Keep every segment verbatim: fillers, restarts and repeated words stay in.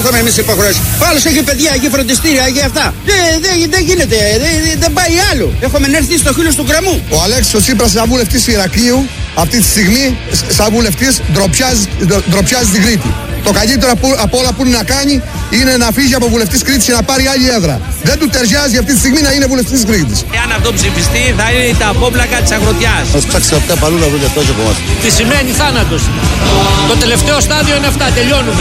πληρώσουμε εμείς υποχρεώσεις. Ο άλλος έχει παιδιά, έχει φροντιστήρια, έχει αυτά. Δεν δε, δε γίνεται, δεν δε πάει άλλο. Έχουμε έρθει στο χείλος του γκραμμού. Ο Αλέξης ο Τσίπρας, σαν βουλευτής Ηρακλείου, αυτή τη στιγμή, σαν βουλευτής, ντροπιάζει, ντροπιάζει την Κρήτη. Το καλύτερο από, από όλα που είναι να κάνει είναι να φύγει από βουλευτής Κρήτης και να πάρει άλλη έδρα. Δεν του ταιριάζει αυτή τη στιγμή να είναι βουλευτής Κρήτης. Εάν αυτό ψηφιστεί, θα είναι τα απόπλακα της αγροτιάς. Θα ψάξει αυτά παλού να βρουν αυτό από εμάς. Τι σημαίνει θάνατος. Το τελευταίο στάδιο είναι αυτά, τελειώνουμε.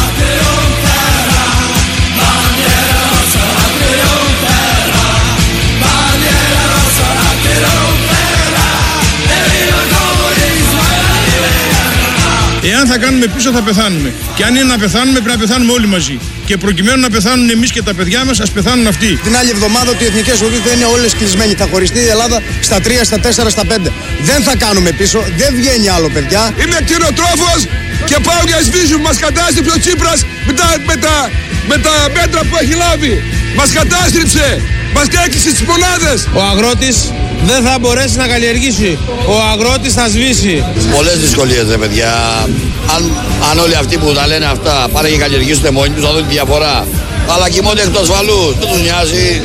Εάν θα κάνουμε πίσω θα πεθάνουμε. Και αν είναι να πεθάνουμε πρέπει να πεθάνουμε όλοι μαζί. Και προκειμένου να πεθάνουν εμείς και τα παιδιά μας, ας πεθάνουν αυτοί. Την άλλη εβδομάδα ότι οι εθνικές οδοί θα είναι όλες κλεισμένοι. Θα χωριστεί η Ελλάδα στα τρία, στα τέσσερα, στα πέντε. Δεν θα κάνουμε πίσω, δεν βγαίνει άλλο, παιδιά. Είμαι κτηνοτρόφος και πάω για σβήσου. Μας κατάστρεψε ο Τσίπρας με τα, με, τα, με τα μέτρα που έχει λάβει. Μας κατάστρεψε. Μας έκλεισε τις μονάδες. Ο αγρότης δεν θα μπορέσει να καλλιεργήσει. Ο αγρότης θα σβήσει. Πολλές δυσκολίες, ρε παιδιά. Αν, αν όλοι αυτοί που τα λένε αυτά πάνε και καλλιεργήσουν μόνοι τους, θα δουν τη διαφορά. Αλλά κοιμώνται εκ του ασφαλούς. Δεν τους νοιάζει.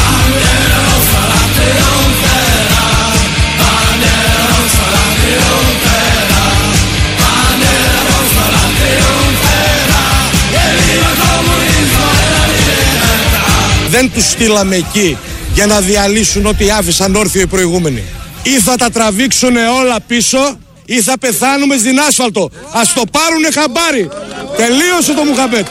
Δεν τους στείλαμε εκεί για να διαλύσουν ό,τι άφησαν όρθιο οι προηγούμενοι. Ή θα τα τραβήξουν όλα πίσω ή θα πεθάνουμε στην άσφαλτο. Ας το πάρουνε χαμπάρι. Τελείωσε το Μουχαμπέτ.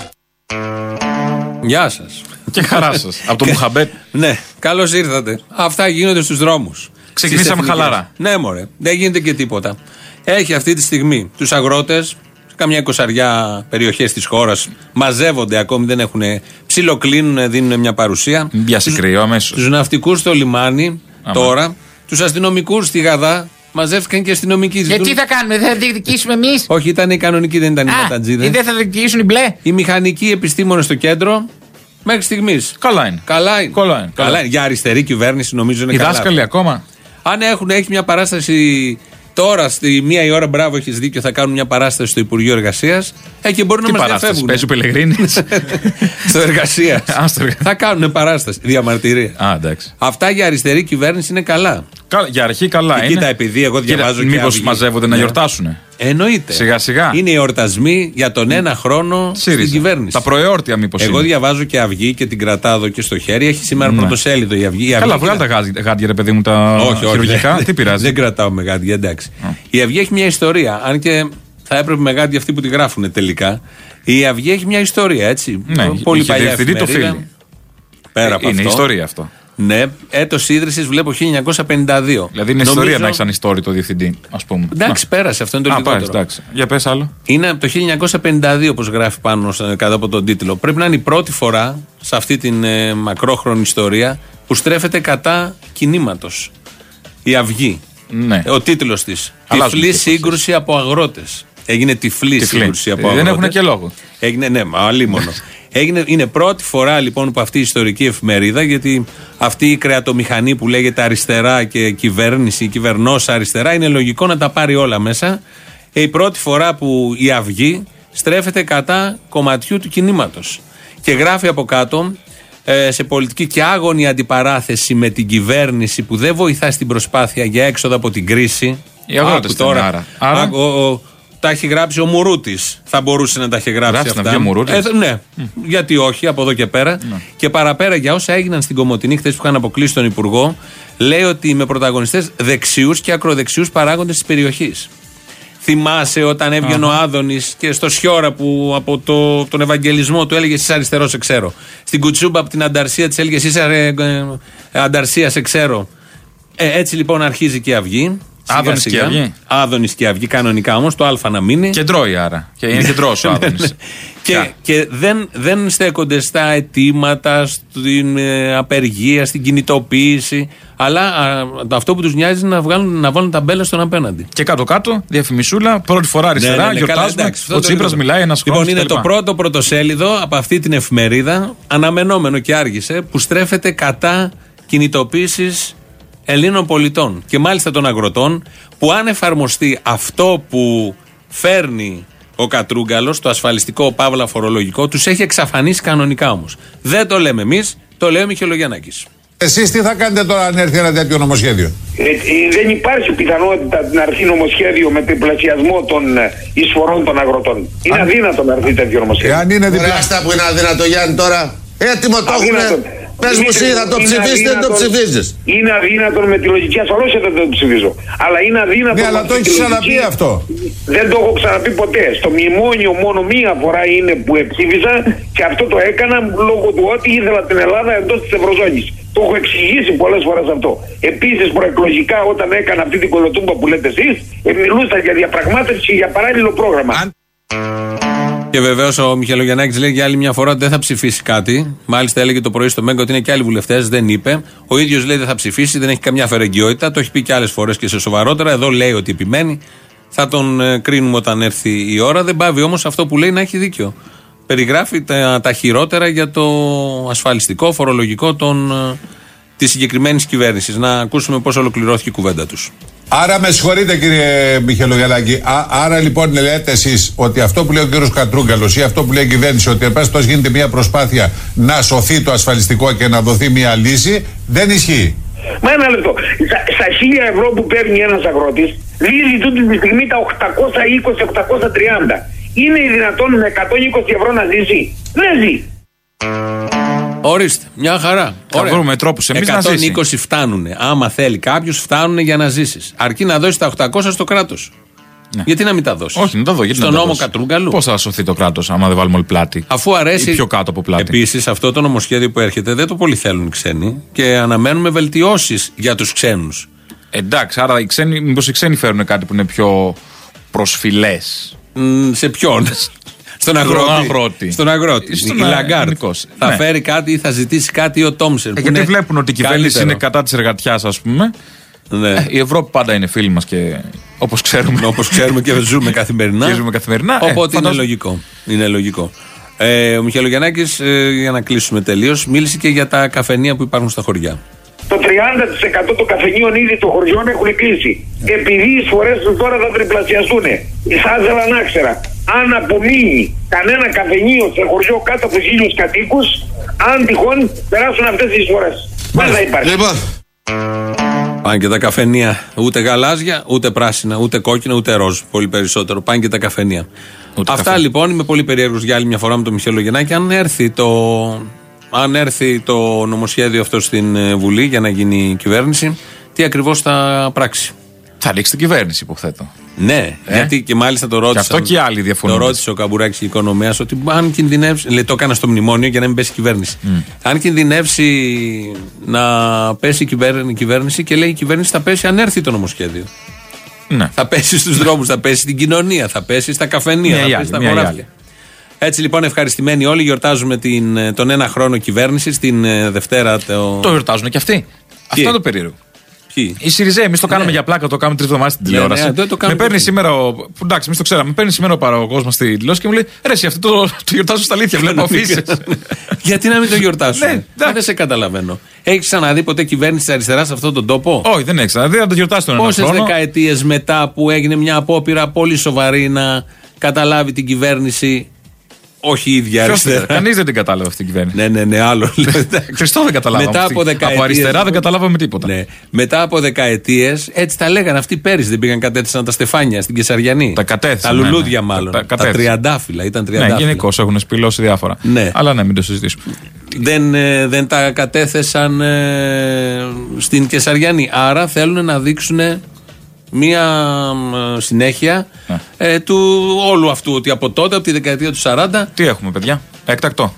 Γεια σας. Και χαρά σας. Από το Μουχαμπέτ. Ναι, καλώς ήρθατε. Αυτά γίνονται στους δρόμους. Ξεκινήσαμε χαλαρά. Ναι, μωρέ. Δεν γίνεται και τίποτα. Έχει αυτή τη στιγμή τους αγρότες. Καμιά εικοσαριά περιοχές της χώρας μαζεύονται ακόμη, δεν έχουν ψιλοκλίνουν, δίνουν μια παρουσία. Πιάσει κρύο αμέσως. Τους ναυτικούς στο λιμάνι Άμα. τώρα, τους αστυνομικούς στη Γαδά, μαζεύτηκαν και αστυνομικοί. Και τι θα κάνουμε, δεν θα διεκδικήσουμε εμείς? Όχι, ήταν οι κανονικοί, δεν ήταν οι ματατζίδες. Ή δεν θα διεκδικήσουν οι μπλε. Οι μηχανικοί επιστήμονες στο κέντρο, μέχρι στιγμής. Καλά είναι. Καλά είναι. Καλά είναι. Καλά είναι. Για αριστερή κυβέρνηση νομίζω είναι οι καλά. Οι δάσκαλοι ακόμα. Αν έχουν, έχει μια παράσταση. Τώρα, στη μία η ώρα, μπράβο, έχεις δίκιο, θα κάνουν μια παράσταση στο Υπουργείο Εργασίας. Ε, και μπορεί να μας διαφεύγουν. Παίζει ο Πελεγρίνης. Στο Εργασίας. Θα κάνουν παράσταση. Διαμαρτυρία. Α, εντάξει. Αυτά για αριστερή κυβέρνηση είναι καλά. Κα, για αρχή καλά και είναι. Κοίτα, επειδή εγώ διαβάζω. Μήπως μαζεύονται να γιορτάσουν. Εννοείται. Σιγά σιγά. Είναι οι εορτασμοί για τον ένα χρόνο ΣΥΡΙΖΑ. στην κυβέρνηση. Τα προεόρτια μήπως. Εγώ είναι. διαβάζω και Αυγή και την κρατάω εδώ και στο χέρι. Έχει σήμερα ναι. πρωτοσέλιδο η Αυγή. Η Καλά, Αυγή βγάλει τα γάντια, ρε παιδί μου, τα όχι, χειρουργικά. Όχι, τι πειράζει. Δεν κρατάω με γάντια, εντάξει. Oh. Η Αυγή έχει μια ιστορία. Αν και θα έπρεπε με γάντια αυτοί που τη γράφουν τελικά. Η Αυγή έχει μια ιστορία, έτσι. Ναι, πολύ παλιά. Το φίλι. Πέρα από είναι αυτό. ιστορία αυτό. Ναι, έτος ίδρυσης βλέπω χίλια εννιακόσια πενήντα δύο. Δηλαδή είναι Νομίζω... ιστορία να έχεις ανιστόρητο διευθυντή, ας πούμε. Εντάξει, να. Πέρασε, αυτό είναι το λιγότερο. Εντάξει. Για πες άλλο. Είναι από το χίλια εννιακόσια πενήντα δύο, όπως γράφει πάνω κάτω από τον τίτλο. Πρέπει να είναι η πρώτη φορά σε αυτή την ε, μακρόχρονη ιστορία που στρέφεται κατά κινήματος. Η Αυγή. Ναι. Ο τίτλος της. Τυφλή σύγκρουση από αγρότες. Έγινε τυφλή, τυφλή. σύγκρουση από αγρότες. Δεν έχουν και λόγο. Έγινε, ναι, μα αλίμονο. Έγινε, είναι πρώτη φορά λοιπόν που αυτή η ιστορική εφημερίδα, γιατί αυτή η κρεατομηχανή που λέγεται αριστερά και κυβέρνηση, η κυβερνόσα αριστερά, είναι λογικό να τα πάρει όλα μέσα. Η πρώτη φορά που η Αυγή στρέφεται κατά κομματιού του κινήματος. Και γράφει από κάτω ε, σε πολιτική και άγωνη αντιπαράθεση με την κυβέρνηση που δεν βοηθά στην προσπάθεια για έξοδο από την κρίση. Οι αγρότες τώρα. Άρα. άρα. Α, ο, ο, τα έχει γράψει ο Μουρούτης. Θα μπορούσε να τα έχει γράψει Γράψει αυτά. Να βγει ο Μουρούτης. Ε, ναι, mm. γιατί όχι, από εδώ και πέρα. Mm. Και παραπέρα για όσα έγιναν στην Κομοτηνή χθες που είχαν αποκλείσει τον Υπουργό, λέει ότι με πρωταγωνιστές δεξιούς και ακροδεξιούς παράγοντες της περιοχής. Θυμάσαι όταν έβγαινε uh-huh. ο Άδωνης και στο Σιώρα που από το, τον Ευαγγελισμό του έλεγε εσύ αριστερό σε ξέρω. Στην Κουτσούμπα από την Ανταρσία της έλεγε εσύ ε, ε, Ανταρσία σε ξέρω. Ε, έτσι λοιπόν αρχίζει και η Αυγή. Άδωνης και Αυγή. Άδωνης και Αυγή, κανονικά όμως, το Α να μείνει. Κεντρώει άρα. Και είναι κεντρός ο Άδωνης. και και δεν, δεν στέκονται στα αιτήματα, στην ε, απεργία, στην κινητοποίηση. Αλλά α, αυτό που τους νοιάζει είναι να, βγάλουν, να βάλουν τα μπέλα στον απέναντι. Και κάτω-κάτω, διαφημισούλα, πρώτη φορά αριστερά, ναι, ναι, ναι, γιορτάζουμε. Εντάξει, ο Τσίπρας μιλάει ένας χρόνος. Λοιπόν, είναι το πρώτο πρωτοσέλιδο από αυτή την εφημερίδα, αναμενόμενο και άργησε, που στρέφεται κατά κινητοποίησης Ελλήνων πολιτών και μάλιστα των αγροτών, που αν εφαρμοστεί αυτό που φέρνει ο Κατρούγκαλος, το ασφαλιστικό παύλα φορολογικό, τους έχει εξαφανίσει κανονικά όμως. Δεν το λέμε εμείς, το λέει ο Μιχελογιαννάκης. Εσείς τι θα κάνετε τώρα αν έρθει ένα τέτοιο νομοσχέδιο? Ε, ε, δεν υπάρχει πιθανότητα να έρθει νομοσχέδιο με τριπλασιασμό των εισφορών των αγροτών. Είναι αν... αδύνατο να έρθει τέτοιο νομοσχέδιο. Εάν είναι διπλά... Αυτά που είναι αδύνατο, Γιάννη, τώρα. Έτοιμο το έχουν. Πες μου εσύ, θα το ψηφίσεις, δεν το ψηφίζεις. Είναι αδύνατον με τη λογική ασφαλώς δεν το ψηφίζω. Αλλά είναι αδύνατον. Ναι, αλλά το έχεις ξαναπεί αυτό. Δεν το έχω ξαναπεί ποτέ. Στο μνημόνιο μόνο μία φορά είναι που ψήφισα και αυτό το έκανα λόγω του ότι ήθελα την Ελλάδα εντός της Ευρωζώνης. Το έχω εξηγήσει πολλές φορές αυτό. Επίσης, προεκλογικά, όταν έκανα αυτή την κολοτούμπα που λέτε εσείς, μιλούσα για διαπραγμάτευση και για παράλληλο πρόγραμμα. Και βεβαίως ο Μιχελογιαννάκης λέει για άλλη μια φορά ότι δεν θα ψηφίσει κάτι. Μάλιστα έλεγε το πρωί στο Μέγκο ότι είναι και άλλοι βουλευτές, δεν είπε. Ο ίδιος λέει δεν θα ψηφίσει, δεν έχει καμιά φερεγγιότητα. Το έχει πει και άλλες φορές και σε σοβαρότερα. Εδώ λέει ότι επιμένει. Θα τον ε, κρίνουμε όταν έρθει η ώρα. Δεν πάβει όμως αυτό που λέει να έχει δίκιο. Περιγράφει τα, τα χειρότερα για το ασφαλιστικό, φορολογικό των, ε, της συγκεκριμένης κυβέρνησης. Να ακούσουμε πώς ολοκληρώθηκε η κουβέντα τους. Άρα με συγχωρείτε κύριε Μιχελογιαννάκη, άρα λοιπόν λέτε εσείς ότι αυτό που λέει ο κύριος Κατρούγκαλος ή αυτό που λέει η κυβέρνηση, ότι εν πάση περιπτώσει γίνεται μια προσπάθεια να σωθεί το ασφαλιστικό και να δοθεί μια λύση, δεν ισχύει. Μα ένα λεπτό. Στα, στα χίλια ευρώ που παίρνει ένας αγρότης, δίδει τούτη τη στιγμή τα οκτακόσια είκοσι με οκτακόσια τριάντα. Είναι δυνατόν με εκατόν είκοσι ευρώ να ζήσει? Δεν ζει. Ορίστε, μια χαρά. Θα βρούμε τρόπους εμείς να ζήσει. εκατόν είκοσι φτάνουν. Άμα θέλει κάποιος, φτάνουν για να ζήσεις. Αρκεί να δώσει τα οκτακόσια στο κράτος. Ναι. Γιατί να μην τα δώσει? Όχι, να τα δω. Γιατί στον νόμο Κατρούγκαλου. Πώς θα σωθεί το κράτος, άμα δεν βάλουμε όλη πλάτη? Αφού αρέσει. Ή πιο κάτω από πλάτη. Επίσης, αυτό το νομοσχέδιο που έρχεται δεν το πολύ θέλουν οι ξένοι και αναμένουμε βελτιώσεις για τους ξένους. Εντάξει, άρα οι ξένοι, μήπως οι ξένοι φέρουν κάτι που είναι πιο προσφυλές? Mm, σε ποιον? Στον αγρότη. αγρότη. Στον αγρότη. Στον η Λαγκάρτ. Θα ναι. φέρει κάτι ή θα ζητήσει κάτι ο Τόμσεν. Ε, γιατί βλέπουν ότι η κυβέρνηση καλύτερο. είναι κατά της εργατιάς, ας πούμε. Ναι. Ε, η Ευρώπη πάντα είναι φίλη μας και όπως ξέρουμε. Όπως ξέρουμε και ζούμε καθημερινά. Και ζούμε καθημερινά. Οπότε ε, είναι φαντάζομαι. λογικό. Είναι λογικό. Ε, ο Μιχελογιαννάκης, ε, για να κλείσουμε τελείως, μίλησε και για τα καφενεία που υπάρχουν στα χωριά. Το τριάντα τοις εκατό των καφενείων ήδη των χωριών έχουν κλείσει. Επειδή οι εισφορές τους τώρα θα τριπλασιαστούν. Θα ήθελα να ξέρα. Αν απομείνει κανένα καφενείο σε χωριό κάτω από χίλιους κατοίκους, αν τυχόν περάσουν αυτές τις εισφορές. Δεν θα υπάρχει. Λοιπόν. Πάνε και τα καφενεία. Ούτε γαλάζια, ούτε πράσινα, ούτε κόκκινα, ούτε ροζ. Πολύ περισσότερο. Πάνε και τα καφενεία. Ούτε Αυτά καφέ. Λοιπόν, είμαι πολύ περίεργος για άλλη μια φορά με τον Μιχελογιαννάκη. Αν έρθει το, αν έρθει το νομοσχέδιο αυτό στην Βουλή για να γίνει κυβέρνηση, τι ακριβώς θα πράξει? Θα ρίξει την κυβέρνηση, υποθέτω. Ναι, ε? γιατί και μάλιστα το ρώτησε. Και αυτό και άλλοι διαφωνούν. Το ρώτησε ο Καμπουράκης Οικονομέας ότι αν κινδυνεύσει. Λέει, το έκανα στο μνημόνιο για να μην πέσει η κυβέρνηση. Mm. Αν κινδυνεύσει να πέσει η κυβέρνηση, η κυβέρνηση και λέει η κυβέρνηση θα πέσει αν έρθει το νομοσχέδιο. Ναι. Θα πέσει στους δρόμους, θα πέσει στην κοινωνία, θα πέσει στα καφενεία, θα πέσει στα χωράφια. Έτσι λοιπόν, ευχαριστημένοι όλοι, γιορτάζουμε την, τον ένα χρόνο κυβέρνηση. Την Δευτέρα. Το, το γιορτάζουν και αυτοί. Αυτό είναι το περίεργο. Ποιοι? Οι Σιριζέοι, εμείς το κάνουμε ναι. για πλάκα, το κάνουμε τρεις εβδομάδες στην τηλεόραση. Ναι, ναι, το με παίρνει σήμερα ο. Εντάξει, εμείς το ξέραμε. Με παίρνει σήμερα ο παραγωγός μας στη τηλεόραση και μου λέει ρε, εσύ αυτό το, το γιορτάζω στα αλήθεια. Βλέπω αφήσεις. Γιατί να μην το γιορτάσουμε? Ναι, δεν σε καταλαβαίνω. Έχεις ξαναδεί ποτέ κυβέρνηση της αριστεράς σε αυτόν τον τόπο? Όχι, δεν έχει ξαναδεί. Να το γιορτάσει τον ένα χρόνο. Πόσες δεκαετίες μετά που έγινε μια απόπειρα πολύ σοβαρή να καταλάβει την κυβέρνηση? Όχι η ίδια αριστερά. Κανείς δεν την κατάλαβε αυτή την κυβέρνηση. Ναι, ναι, ναι, άλλο. Χριστό δεν καταλάβαμε. Μετά από, δεκαετίες, από αριστερά δεν καταλάβαμε τίποτα. Ναι. Μετά από δεκαετίες, έτσι τα λέγανε. Αυτοί πέρυσι δεν πήγαν, κατέθεσαν τα στεφάνια στην Κεσαριανή. Τα κατέθεσαν. Τα λουλούδια ναι, μάλλον. Τα, τα, τα τριαντάφυλλα. Ήταν τριαντάφυλλα. Ναι, γενικώς έχουν σπηλώσει διάφορα. Ναι. Αλλά ναι, μην το συζητήσουμε. Δεν, ε, δεν τα κατέθεσαν ε, στην Κεσαριανή. Άρα θέλουν να δείξουν μία ε, συνέχεια ε, του όλου αυτού. Ότι από τότε, από τη δεκαετία του σαράντα. Τι έχουμε, παιδιά? Έκτακτο.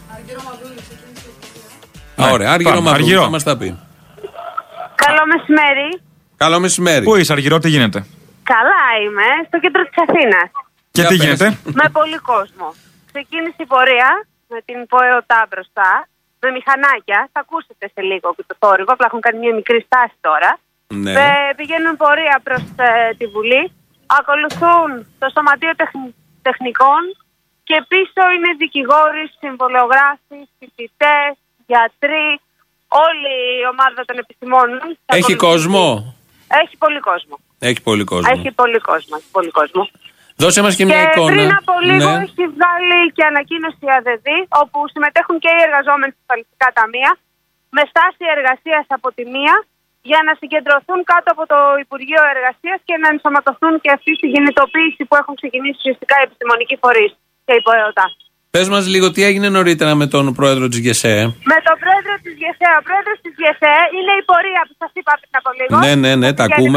Ναι, ωραία, Άργυρο Μαυρούλη θα μας τα πει. Καλό μεσημέρι. Καλό μεσημέρι. Πού είσαι, Αργυρό, τι γίνεται? Καλά είμαι, στο κέντρο της Αθήνας. Και Για τι πες. γίνεται? Με πολύ κόσμο. Ξεκίνησε η πορεία με την ΠΟΕΟΤΑ μπροστά, με μηχανάκια. Θα ακούσετε σε λίγο και το θόρυβο, απλά έχουν κάνει μια μικρή στάση τώρα. Ναι. Ε, πηγαίνουν πορεία προς ε, τη Βουλή, ακολουθούν το Σωματείο τεχ, Τεχνικών και πίσω είναι δικηγόροι, συμβολιογράφοι, φοιτητές, γιατροί, όλη η ομάδα των επιστημόνων. Έχει κόσμο? Έχει πολύ κόσμο. Έχει πολύ κόσμο. Έχει πολύ κόσμο. Έχει πολύ κόσμο. Δώσε μας και μια και εικόνα. Πριν από λίγο ναι. έχει βγάλει και ανακοίνωση η ΑΔΔ, όπου συμμετέχουν και οι εργαζόμενοι στα ασφαλιστικά ταμεία, με στάση εργασίας από τη μία, για να συγκεντρωθούν κάτω από το Υπουργείο Εργασίας και να ενσωματωθούν και αυτή στη κινητοποίηση που έχουν ξεκινήσει ουσιαστικά οι επιστημονικοί φορείς και η ΠΟΕΟΤΑ. Πες μας λίγο τι έγινε νωρίτερα με τον πρόεδρο της ΓΕΣΕ. Με τον πρόεδρο της ΓΕΣΕ. Ο πρόεδρος της ΓΕΣΕ είναι η πορεία που σας είπα πριν από λίγο. Ναι, ναι, ναι, τα ακούμε.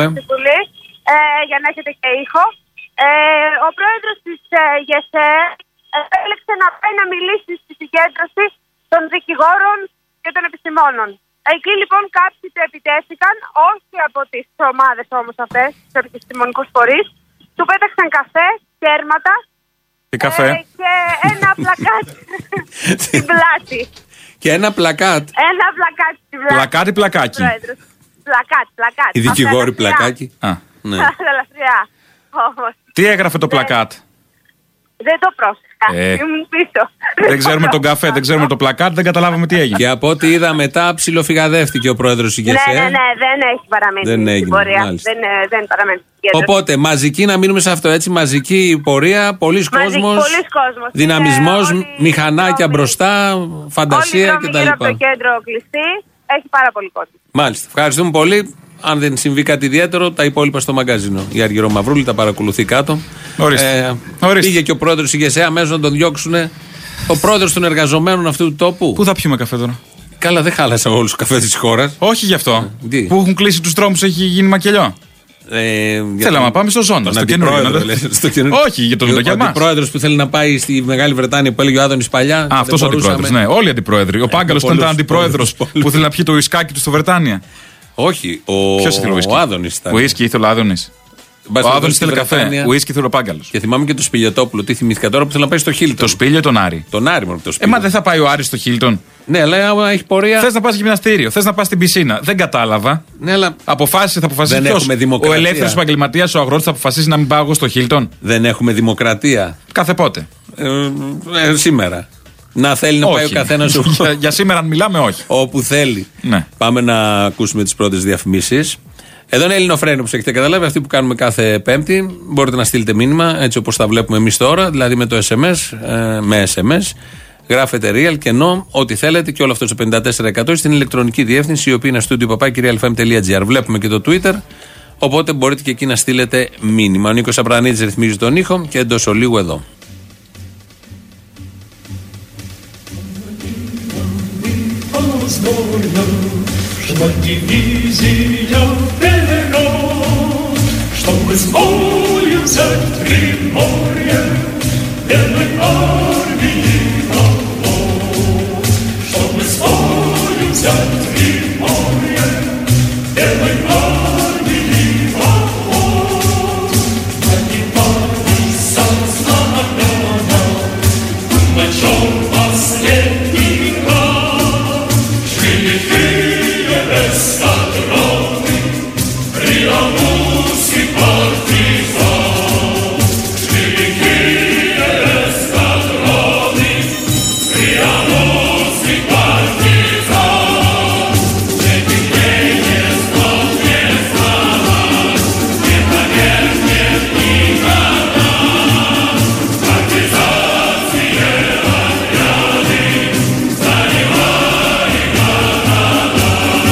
Ε, για να έχετε και ήχο. Ε, ο πρόεδρος της ε, ΓΕΣΕ επέλεξε να πάει να μιλήσει στη συγκέντρωση των δικηγόρων και των επιστημόνων. Εκεί λοιπόν κάποιοι του επιτέθηκαν, όχι από τις ομάδες όμως αυτές, τους επιστημονικούς φορείς, του πέταξαν καφέ, κέρματα Τι καφέ. ε, και ένα πλακάτ στην πλάτη. Και ένα πλακάτ. Ένα πλακάτ στην πλάτη. Πλακάτι, πλακάκι. Πλακάτ, πλακάτ. Η δικηγόρη πλακάκι. Α. Ναι. Ελαφριά. Όμως. Τι έγραφε το πλακάτ. Δεν το πρόσεχα. Ε. Ήμουν πίσω. Δεν ξέρουμε τον καφέ, δεν ξέρουμε το πλακάτ, δεν καταλάβαμε τι έγινε. Και από ό,τι είδα μετά ψιλοφυγαδεύτηκε ο πρόεδρος της ΓΕΣΕ. Ναι, ναι, ναι, δεν έχει παραμείνει. Δεν έγινε, πορεία. μάλιστα. Δεν, ε, δεν παραμένει. Οπότε, μαζική, να μείνουμε σε αυτό έτσι, μαζική πορεία, πολλής κόσμος, κόσμος, δυναμισμός, όλοι μηχανάκια μπροστά, φαντασία κτλ. Όλοι από το κέντρο κλειστή, έχει πάρα πολύ κόσμο. Μάλιστα, ευχαριστούμε πολύ. Αν δεν συμβεί κάτι ιδιαίτερο, τα υπόλοιπα στο μαγκαζίνο. Η Αργυρό Μαυρούλη τα παρακολουθεί κάτω. Ορίστε. Ε, Ορίστε. Πήγε και ο πρόεδρος της ΓΕΣΕ αμέσως να τον διώξουν. Ο πρόεδρος των εργαζομένων αυτού του τόπου. Πού θα πιούμε καφέ τώρα. Καλά, δεν χάλασα όλους τους καφές της χώρας. Όχι γι' αυτό. Τι? Που έχουν κλείσει τους δρόμους, έχει γίνει μακελιό. Ε, Θέλαμε να πάμε στο Ζώνα, στο καινούριο. Όχι, για τον για Ο αντιπρόεδρος που θέλει να πάει στη Μεγάλη Βρετάνια που έλεγε ο Άδωνης παλιά. Α, αυτός ο αντιπρόεδρος. Ναι, όλοι οι αντιπρόεδροι. Ο Πάγκαλος ήταν αντιπρόεδρος που θέλει να πιει το ουισκάκι του στο Βρετάνια. Όχι, ο, Ποιος ήθελε ουίσκι. ο Άδωνης ήταν. Ουίσκι ήθελε ο Άδωνης. Ο Άδωνης ήθελε καφέ. Ουίσκι ήθελε ο Πάγκαλος. Και θυμάμαι και το Σπηλιοτόπουλο. Τι θυμήθηκα τώρα που θέλει να πάει στο Χίλτον. Το Σπήλιο τον Άρη. Τον Άρη μόνο το Ε, Σπήλιο. μα δεν θα πάει ο Άρης στο Χίλτον. Ναι, αλλά άμα έχει πορεία. Θες να πας γυμναστήριο, θες να πας στην πισίνα. Δεν κατάλαβα. Ναι, αλλά αποφάσισε, θα αποφασίσει δεν ποιος. έχουμε δημοκρατία. Ο ελεύθερος επαγγελματίας, ο αγρότης θα αποφασίσει να μην πάω εγώ στο Χίλτον. Δεν έχουμε δημοκρατία. Κάθε πότε. Ε, ε, σήμερα. Να θέλει να όχι. πάει ο καθένας για, για σήμερα, αν μιλάμε, όχι. Όπου θέλει. Ναι. Πάμε να ακούσουμε τις πρώτες διαφημίσεις. Εδώ είναι Ελληνοφρένο, όπως έχετε καταλάβει, αυτή που κάνουμε κάθε Πέμπτη. Μπορείτε να στείλετε μήνυμα έτσι όπως τα βλέπουμε εμείς τώρα, δηλαδή με το ες εμ ες, ε, με ες εμ ες. Γράφετε real και no, ό,τι θέλετε και όλο αυτό στο πενήντα τέσσερα εκατό στην ηλεκτρονική διεύθυνση, η οποία είναι studio παπάκι real f m τελεία g r. Βλέπουμε και το Twitter, οπότε μπορείτε και εκεί να στείλετε μήνυμα. Ο Νίκος Απρανίτης ρυθμίζει τον ήχο και εντός ολίγου εδώ. Чтобы с болью взять Приморье, белой армии полон. Чтобы с болью взять Приморье, белой армии полон. Поднимались со знамена, на чем последний раз. Великие эскадроны, Приамурский партизан, великие эскадроны, Приамурский партизан. Этих дней не знал, не знал, не поверь мне никогда. Партизанские отряды занимали города.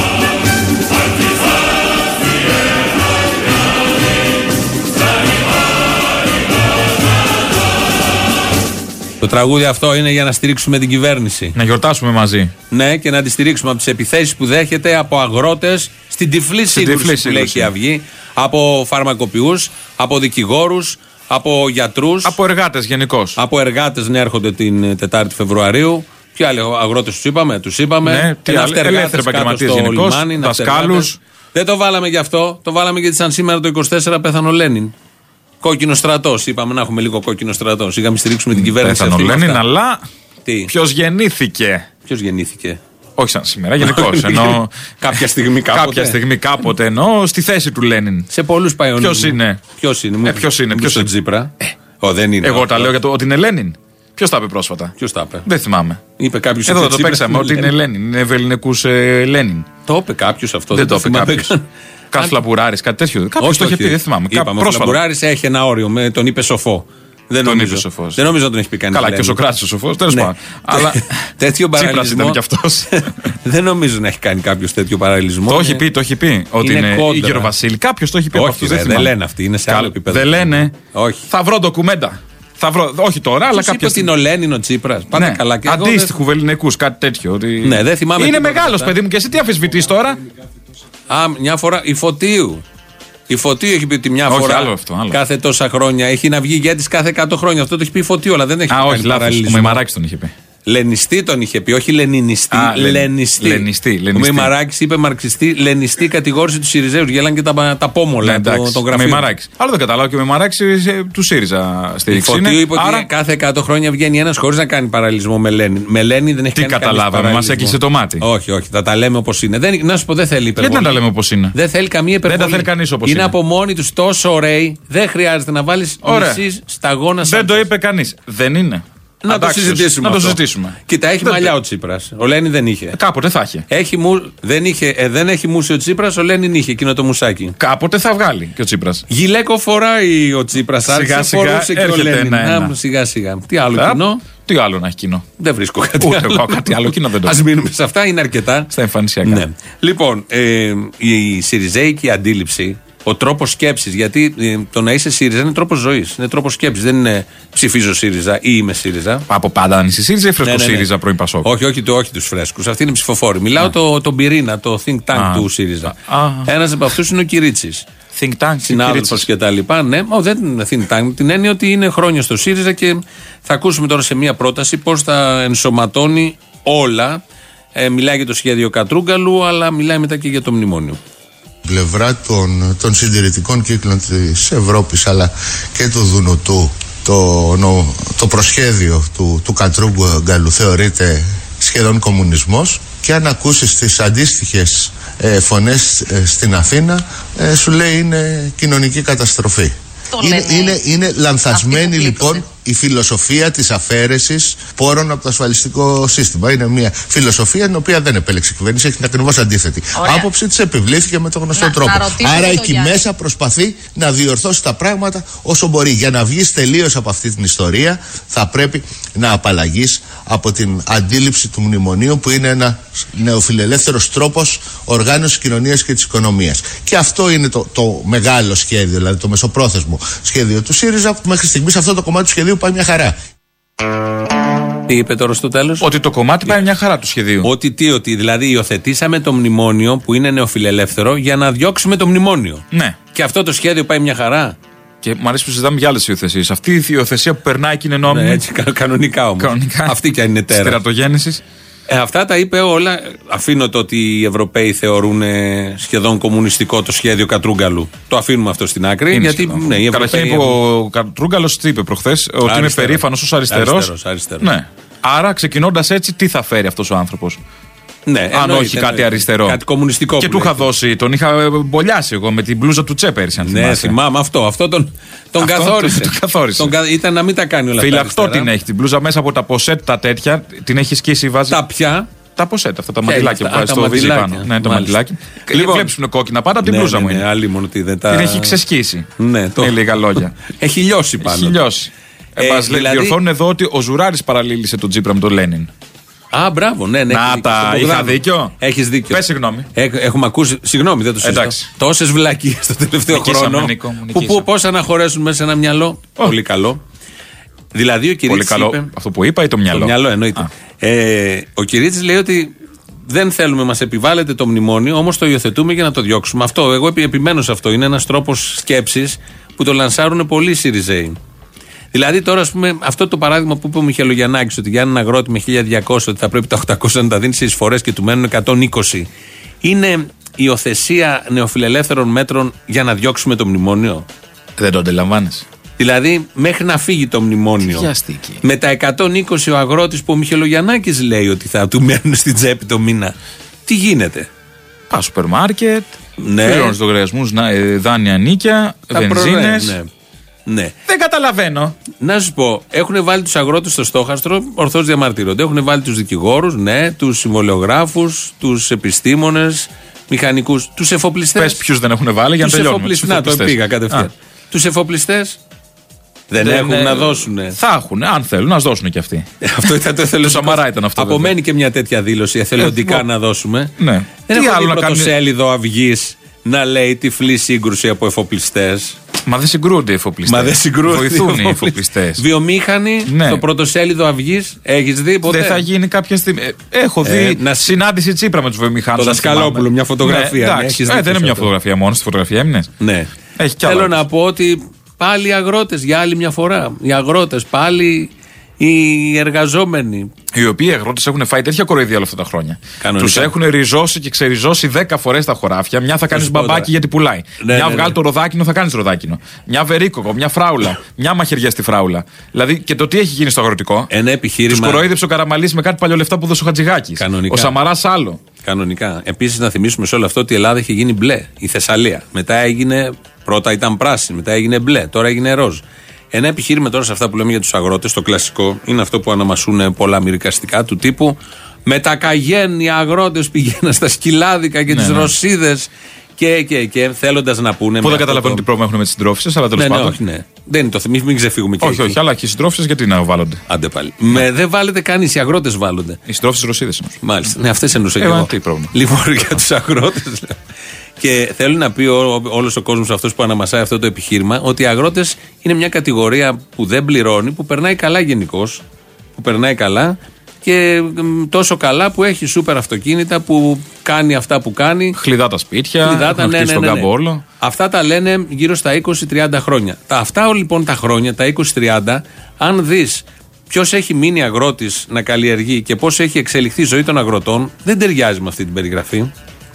Το τραγούδι αυτό είναι για να στηρίξουμε την κυβέρνηση. Να γιορτάσουμε μαζί. Ναι, και να τη στηρίξουμε από τις επιθέσεις που δέχεται από αγρότες στην τυφλή σύγκρουση που λέει η Αυγή, από φαρμακοποιούς, από δικηγόρους, από γιατρούς. Από εργάτες γενικώς. Από εργάτες, ναι, έρχονται την Τετάρτη Φεβρουαρίου. Ποιοι άλλοι αγρότες τους είπαμε, τους είπαμε. Ναι, τι άλλοι, ελεύθεροι επαγγελματίες γενικώς, δασκάλους. Δεν το βάλαμε γι' αυτό, το βάλαμε γιατί σαν σήμερα το είκοσι τέσσερα πέθανε ο Λένιν. Κόκκινο στρατό. Είπαμε να έχουμε λίγο κόκκινο στρατό. Είχαμε στηρίξουμε την κυβέρνηση. Πέθανε ο Λένιν, αλλά. Ποιος γεννήθηκε. Ποιος γεννήθηκε. Όχι σαν σήμερα, γενικώς. Ενώ... κάποια στιγμή κάποτε. Κάποια στιγμή κάποτε εννοώ στη θέση του Λένιν. Σε πολλούς πάει ο Ποιος είναι. Ποιος είναι. Ε, ποιος είναι. Ποιος είναι. Τζίπρα. Ε, ο, δεν είναι. Εγώ τα λέω για το ότι είναι Λένιν. Ποιος τα είπε πρόσφατα. Ποιος τα είπε. Δεν θυμάμαι. Είπε κάποιος. Εδώ το παίξαμε ότι είναι Λένιν. Είναι ευελληνικούς ε, Λένιν. Το είπε κάποιος αυτό. Δεν το είπε κάποιος. Κάτι φλαμπουράρης, κάτι τέτοιο. Κάποιος το είχε πει, δεν θυμάμαι. Είπαμε, ο Φλαμπουράρης έχει ένα όριο, με τον είπε σοφό. Δεν τον νομίζω, είπε σοφός. Δεν νομίζω να τον έχει πει κανείς. Καλά, και ο Σοκράτης ο σοφός, τέλος πάντων. Αλλά τέτοιο παραλληλισμό. Τσίπρας ήταν κι αυτός. Δεν νομίζω να έχει κάνει κάποιος τέτοιο παραλληλισμό. Το έχει πει, το έχει πει. Ότι είναι Ήγερο Βασίλη. Κάποιος το έχει πει. Όχι, δεν λένε αυτοί, είναι σε άλλο επίπεδο. Δεν λένε. Όχι. Θα βρω ντοκουμέντα. Θα βρω, όχι τώρα, αλλά κάποια στιγμή. Είπε την Ολένη ο Τσίπρας. Πάτε ναι, καλά και αντίστοιχου βεληνικούς, κάτι τέτοιο. Ότι... Ναι, δεν θυμάμαι. Είναι μεγάλος παιδί μου και εσύ τι αμφισβητείς τώρα. Α, μια φορά η Φωτίου. Η Φωτίου έχει πει ότι μια όχι, φορά άλλο αυτό, άλλο. κάθε τόσα χρόνια έχει να βγει ηγέτης κάθε εκατό χρόνια. Αυτό το έχει πει η Φωτίου, αλλά δεν έχει Α, πει όχι, λάθος. Ο Μημαράκης τον είχε πει. Λενιστή τον είχε πει, όχι λενινιστή. Α, λενιστή. Λενιστή, ο Μημαράκης είπε μαρξιστή, λενιστή κατηγόρησε του Σιριζέους. Γέλαν και τα, τα πόμολα ναι, των γραφείων. Μημαράκης. Άλλο δεν κατάλαβα και ο Μημαράκης του ΣΥΡΙΖΑ στήριξε. Η Φωτίου είπε άρα... ότι κάθε εκατό χρόνια βγαίνει ένας χωρίς να κάνει παραλληλισμό με Λένιν. Με Λένιν δεν έχει τι κάνει καταλάβαμε, μας έκλεισε το μάτι. Όχι, όχι, θα τα λέμε όπως είναι. Δεν, να σου πω, δεν θέλει υπερβολή. Γιατί να τα λέμε όπως είναι. Δεν θέλει καμία υπερβολή. Δεν τα θέλει κανείς όπως είναι. Είναι από μόνοι τους τόσο ωραίοι, δεν χρειάζεται να βάλεις μισή σταγόνα. Δεν το είπε κανείς. Δεν είναι. Να το, συζητήσουμε να το συζητήσουμε. Κοίτα, έχει δεν μαλλιά ο Τσίπρας. Ο Λένιν δεν είχε. Κάποτε θα είχε. έχει μου, δεν, είχε ε, δεν έχει μουσι ο Τσίπρας, ο Λένιν είχε εκείνο το μουσάκι. Κάποτε θα βγάλει και ο Τσίπρας. Γυλαίκο φοράει ο Τσίπρας. Σιγά σιγά έρχεται ένα, ένα. Να, σιγά σιγά. Τι άλλο Α, κοινό. Τι άλλο να έχει κοινό. Δεν βρίσκω κάτι Ούτε άλλο. Εγώ κάτι άλλο κοινό δεν το Ας μείνουμε σε αυτά, είναι αρκετά. Στα εμφανισιακά. Ναι. Λοιπόν, ε, η Σιριζέικη αντίληψη. Ο τρόπος σκέψης, γιατί ε, το να είσαι ΣΥΡΙΖΑ είναι τρόπος ζωής. Είναι τρόπος σκέψης. Δεν είναι ψηφίζω ΣΥΡΙΖΑ ή είμαι ΣΥΡΙΖΑ. Από πάντα αν είσαι ΣΥΡΙΖΑ ή φρέσκο ναι, ναι, ναι. ΣΥΡΙΖΑ πρώην Πασόκ. Όχι, όχι, το, όχι τους φρέσκους. Αυτοί είναι ψηφοφόροι. Μιλάω ναι. το, τον πυρήνα, το think tank Α. του ΣΥΡΙΖΑ. Ένας από αυτούς είναι ο Κυρίτσης. Think tank, συνάδελφος και τα λοιπά. Ναι, ο, δεν είναι think tank. Την έννοια ότι είναι χρόνια στο ΣΥΡΙΖΑ και θα ακούσουμε τώρα σε μία πρόταση πώς θα ενσωματώνει όλα. Ε, μιλάει για το σχέδιο Κατρούγκαλου, αλλά μιλάει μετά και για το μνημόνιο. Πλευρά των, των συντηρητικών κύκλων της Ευρώπης αλλά και του Δουνουτού το, νο, το προσχέδιο του, του Κατρούγκαλου θεωρείται σχεδόν κομμουνισμός και αν ακούσεις τις αντίστοιχες ε, φωνές ε, στην Αθήνα ε, σου λέει είναι κοινωνική καταστροφή. Είναι, είναι, είναι λανθασμένη λοιπόν η φιλοσοφία της αφαίρεσης πόρων από το ασφαλιστικό σύστημα. Είναι μια φιλοσοφία την οποία δεν επέλεξε η κυβέρνηση, έχει την ακριβώς αντίθετη Ωραία. άποψη, της επιβλήθηκε με τον γνωστό να, τρόπο. Να Άρα εκεί Γιάννη. μέσα προσπαθεί να διορθώσει τα πράγματα όσο μπορεί. Για να βγεις τελείως από αυτή την ιστορία θα πρέπει να απαλλαγείς από την αντίληψη του μνημονίου που είναι ένα νεοφιλελεύθερος τρόπος οργάνωσης της κοινωνίας και της οικονομίας. Και αυτό είναι το, το μεγάλο σχέδιο, δηλαδή το μεσοπρόθεσμο σχέδιο του ΣΥΡΙΖΑ. Μέχρι στιγμής αυτό το κομμάτι του σχεδίου πάει μια χαρά. Τι είπε τώρα στο τέλος? Ότι το κομμάτι πάει μια χαρά του σχεδίου. Ότι τι, ότι δηλαδή υιοθετήσαμε το μνημόνιο που είναι νεοφιλελεύθερο για να διώξουμε το μνημόνιο. Ναι. Και αυτό το σχέδιο πάει μια χαρά. Και μου αρέσει που συζητάμε για άλλες υιοθεσίες. Αυτή η υιοθεσία που περνάει και είναι νόμιμη. Ναι, έτσι, κανονικά όμως. Κανονικά. Αυτή κι αν είναι τέρα. Στερατογέννησης. Ε, αυτά τα είπε όλα. Αφήνω το ότι οι Ευρωπαίοι θεωρούν σχεδόν κομμουνιστικό το σχέδιο Κατρούγκαλου. Το αφήνουμε αυτό στην άκρη. Είναι γιατί, ναι, οι Καταρχήν είπε ο Κατρούγκαλος, τι είπε προχθές, ότι είναι περήφανος ως αριστερός. Αριστερός, αριστερός. Ναι. Άρα ξεκινώντας έτσι, τι θα φέρει αυτός ο άνθρωπος? Ναι, αν εννοείται, όχι κάτι εννοείται. αριστερό. Κάτι κομμουνιστικό. Και του είχα δώσει, τον είχα μπολιάσει εγώ με την μπλούζα του Τσε πέρυσι. Αν ναι, θυμάμαι αυτό. Αυτό τον, τον αυτό καθόρισε. Τον, τον καθόρισε. Τον, ήταν να μην τα κάνει όλα αυτά. Φυλαχτό την έχει την μπλούζα μέσα από τα ποσέτ τα τέτοια. Την έχει σκίσει, βάζει. Τα πια. Τα ποσέτ, αυτά τα μαντιλάκια που βάζει στο βυζί πάνω. Ναι, το μαντιλάκι. Λοιπόν, βλέπει είναι κόκκινα πάντα από την μπλούζα μου. Ναι, άλλη μόνο ότι δεν τα. Την έχει ξεσκίσει. Ναι, το. Με λίγα λόγια. Έχει λιώσει πάνω. Έχει λιώσει. Μας διορθώνουν εδώ ότι ο Ζουράρης παραλλήλησε τον Τσίπρα με τον Λένιν. Α, μπράβο, ναι, ναι. Να τα, είχα δίκιο. Έχεις δίκιο. Πες συγγνώμη. Έ, έχουμε ακούσει, συγγνώμη, δεν το συζητώ. Τόσες βλακίες στο τελευταίο χρόνο. Που, που πώς αναχωρέσουν μέσα σε ένα μυαλό. Oh. Πολύ καλό. Δηλαδή ο Κυρίτσης Πολύ καλό. είπε, αυτό που είπα ή το μυαλό? Το μυαλό εννοείται. Ε, ο Κυρίτσης λέει ότι δεν θέλουμε, μας επιβάλλεται το μνημόνιο, όμως το υιοθετούμε για να το διώξουμε. Αυτό, εγώ επιμένω σε αυτό. Είναι ένας τρόπος σκέψης που το λανσάρουν πολλοί ΣΥΡΙΖΑΙ. Δηλαδή τώρα, ας πούμε, αυτό το παράδειγμα που είπε ο Μιχελογιαννάκης, ότι για έναν αγρότη με χίλια διακόσια ότι θα πρέπει τα οκτακόσια να τα δίνει σε εισφορές και του μένουν εκατόν είκοσι, είναι υιοθεσία νεοφιλελεύθερων μέτρων για να διώξουμε το μνημόνιο? Δεν το αντιλαμβάνεσαι. Δηλαδή, μέχρι να φύγει το μνημόνιο, με τα εκατόν είκοσι ο αγρότης που ο Μιχελογιαννάκης λέει ότι θα του μένουν στην τσέπη το μήνα, τι γίνεται? Πα σούπερ μάρκετ, ναι. πληρώνεις λογαριασμούς, δάνεια, νίκια, βενζίνες. Ναι. Ναι. Δεν καταλαβαίνω. Να σου πω, έχουν βάλει τους αγρότες στο στόχαστρο, ορθώς διαμαρτύρονται. Έχουν βάλει τους δικηγόρους, ναι, τους συμβολιογράφους, τους επιστήμονες, μηχανικούς, τους εφοπλιστές. Πες ποιους δεν έχουν βάλει για να τελειώνουμε. Τους να το πήγα κατευθείαν. Τους εφοπλιστές δεν, δεν έχουν ε, να δώσουν. Θα έχουν, αν θέλουν, να δώσουν και αυτοί. Αυτό ήταν το εθελοντικό. Σαμαρά ήταν αυτό. Απομένει και μια τέτοια δήλωση εθελοντικά ε, να δώσουμε. Ναι. Δεν τι έχω δει πρωτοσέλιδο Αυγής να λέει τυφλή σύγκρουση από εφοπλιστές. Μα δεν συγκρούνται οι εφοπλιστές. Μα δεν συγκρούνται. Βοηθούν οι εφοπλιστές. Βιομήχανοι, ναι. Το πρωτοσέλιδο Αυγής, έχεις δει ποτέ? Δεν θα γίνει κάποια στιγμή. Έχω δει ε, να... συνάντηση Τσίπρα με τους βιομηχάνους. Το Δασκαλόπουλο, μια φωτογραφία. Ναι, εντάξει, ε, δεν είναι μια φωτογραφία μόνο, στη φωτογραφία έμεινες. Ναι. Έχει κι Θέλω να πω ότι πάλι οι αγρότες για άλλη μια φορά. Οι αγρότες πάλι. Οι εργαζόμενοι. Οι οποίοι αγρότες έχουν φάει τέτοια κοροϊδία όλα αυτά τα χρόνια. Τους έχουν ριζώσει και ξεριζώσει δέκα φορές τα χωράφια. Μια θα κάνεις μπαμπάκι γιατί πουλάει. Ναι, μια ναι, βγάλει ναι. το ροδάκινο, θα κάνεις ροδάκινο. Μια βερίκοκο, μια φράουλα. Μια μαχαιριά στη φράουλα. Δηλαδή και το τι έχει γίνει στο αγροτικό. Ένα επιχείρημα. Τους κοροϊδεύσε ο Καραμαλής με κάτι παλιολεφτά που δώσε ο Χατζηγάκης. Κανονικά. Ο Σαμαράς άλλο. Κανονικά. Επίσης να θυμίσουμε σε όλο αυτό ότι η Ελλάδα είχε γίνει μπλε. Η Θεσσαλία. Μετά έγινε. Πρώτα ήταν πράσινη, μετά έγινε μπλε. Τώρα έγινε ροζ. Ένα επιχείρημα τώρα σε αυτά που λέμε για τους αγρότες, το κλασικό, είναι αυτό που αναμασούν πολλά μυρικαστικά του τύπου. Με τα Καγέν οι αγρότες πηγαίναν στα σκυλάδικα και ναι, τις ναι. ρωσίδες και, και, και θέλοντας να πούνε. Που δεν καταλαβαίνουν το... τι πρόβλημα έχουν με τις συντρόφισσες, αλλά τέλος ναι, πάντων. Ναι, όχι, ναι. Δεν είναι το θέμα, μην ξεφύγουμε και όχι, όχι, αλλά και οι συντρόφισσες γιατί να βάλονται. Άντε πάλι. Με, δεν βάλετε κανείς, οι αγρότες βάλλονται. Οι συντρόφισσες ρωσίδες. Μάλιστα. Ναι, αυτές εννοούσα και εγώ. Λοιπόν, για τους αγρότες. Και θέλω να πει όλος ο κόσμος αυτός που αναμασάει αυτό το επιχείρημα ότι οι αγρότες είναι μια κατηγορία που δεν πληρώνει, που περνάει καλά γενικώς, που περνάει καλά και τόσο καλά που έχει σούπερ αυτοκίνητα, που κάνει αυτά που κάνει. Χλιδά τα σπίτια, χλιδά, ναι, ναι, ναι, ναι. Όλο. Αυτά τα λένε γύρω στα είκοσι τριάντα χρόνια. Τα, αυτά λοιπόν τα χρόνια, τα είκοσι τριάντα, αν δεις ποιος έχει μείνει αγρότης να καλλιεργεί και πώς έχει εξελιχθεί η ζωή των αγροτών, δεν ταιριάζει με αυτή την περιγραφή.